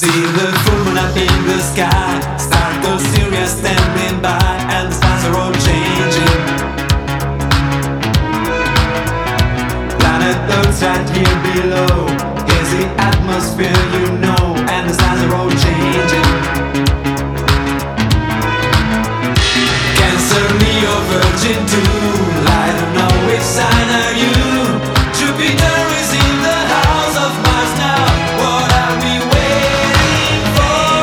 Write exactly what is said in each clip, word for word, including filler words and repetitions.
See the full moon up in the sky, start the Sirius standing by, and the stars are all changing. Planet Earth's right here below, here's the atmosphere you know, and the stars are all changing. Cancer, Leo, Virgin too, I don't know which sign are you. Jupiter is in the house of Mars now, what are we waiting for?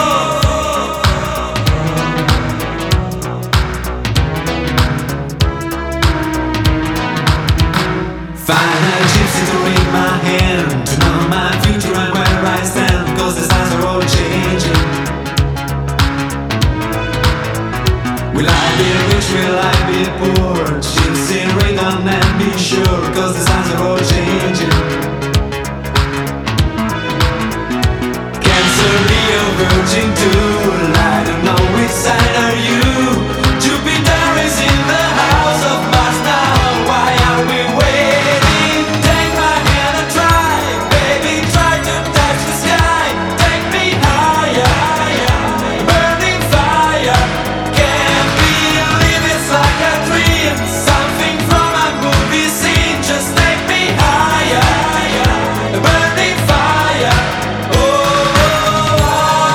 Find a gypsy to read my hand, to know my future and where I stand, cause the signs are all changing. Will I be rich, will I be poor? She'll see ring on and be sure, cause the signs are all changing. Cancer, Leo, Virgin too, I don't know which sign are you. Jupiter is in the house of Mars now, why are we waiting? Take my hand and try, baby, try to touch the sky. Take me higher, burning fire. Can't believe it's like a dream, something from a movie scene. Just take me higher, burning fire. Oh, oh,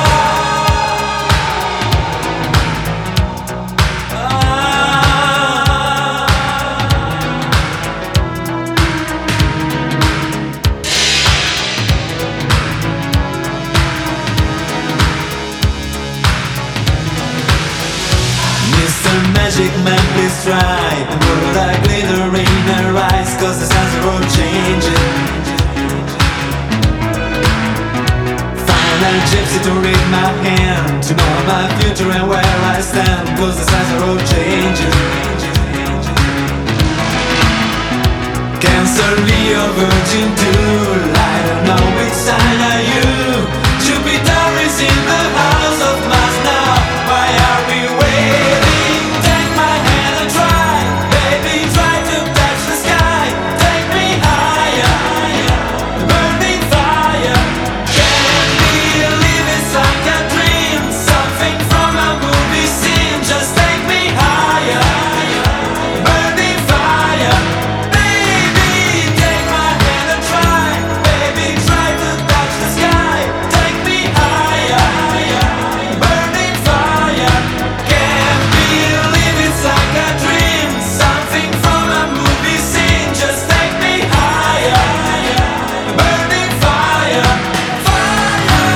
Mister Magic Man, please try and put that glitter in her eyes, cause the signs are all changing. Find a gypsy to read my hand, to know my future and where I stand, cause the signs are all changing. Cancer, Leo, Virgin too, I don't know which sign are you. Jupiter is in the house of Mars now, why are we waiting? Take my hand and try, baby, try to touch the sky. Take me higher, burning fire. Can't believe it's like a dream, something from a movie scene. Just take me higher, burning fire. Baby, take my hand and try, baby, try to touch the sky. Take me higher, burning fire. Can't believe it's like a dream, something from a movie scene. Just take me higher, burning fire, fire.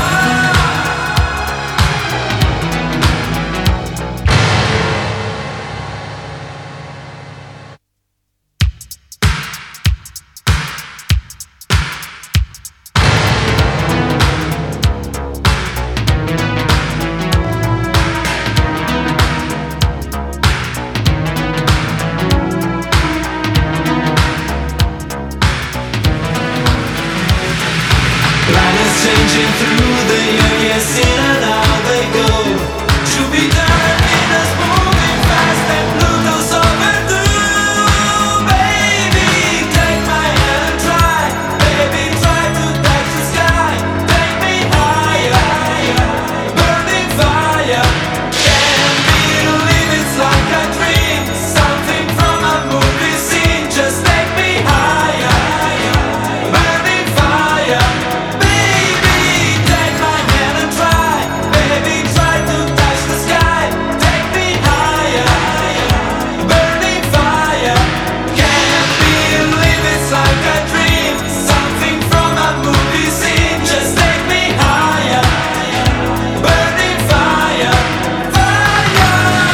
Planets changing through the year, yes, in and out they go. Jupiter and Venus moving fast, and Pluto's overdue. Baby, take my hand and try, baby, try to touch the sky. Take me higher, burning fire. Can't believe it's like a dream, something from a movie scene. Just take me higher, burning fire. Baby, take my hand and try, baby, try to touch the sky. Take me higher, burning fire. Can't believe it's like a dream, something from a movie scene. Just take me higher, burning fire, fire.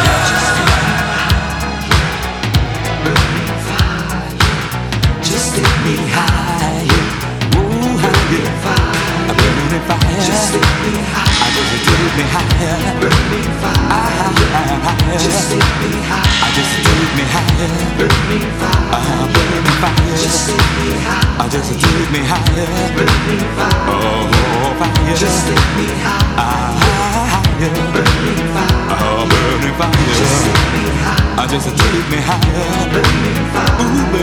Just take me higher, ooh, higher, fire, burning fire. Just take me higher, I just take me higher, burning fire, higher. Just take me higher, I just take me higher, burning fire, burning fire. Just take me higher, I just take me higher, burning fire, oh, fire. Just take me higher, burning fire, oh, burning fire. Just take me higher, I just take me higher, burning fire, ooh.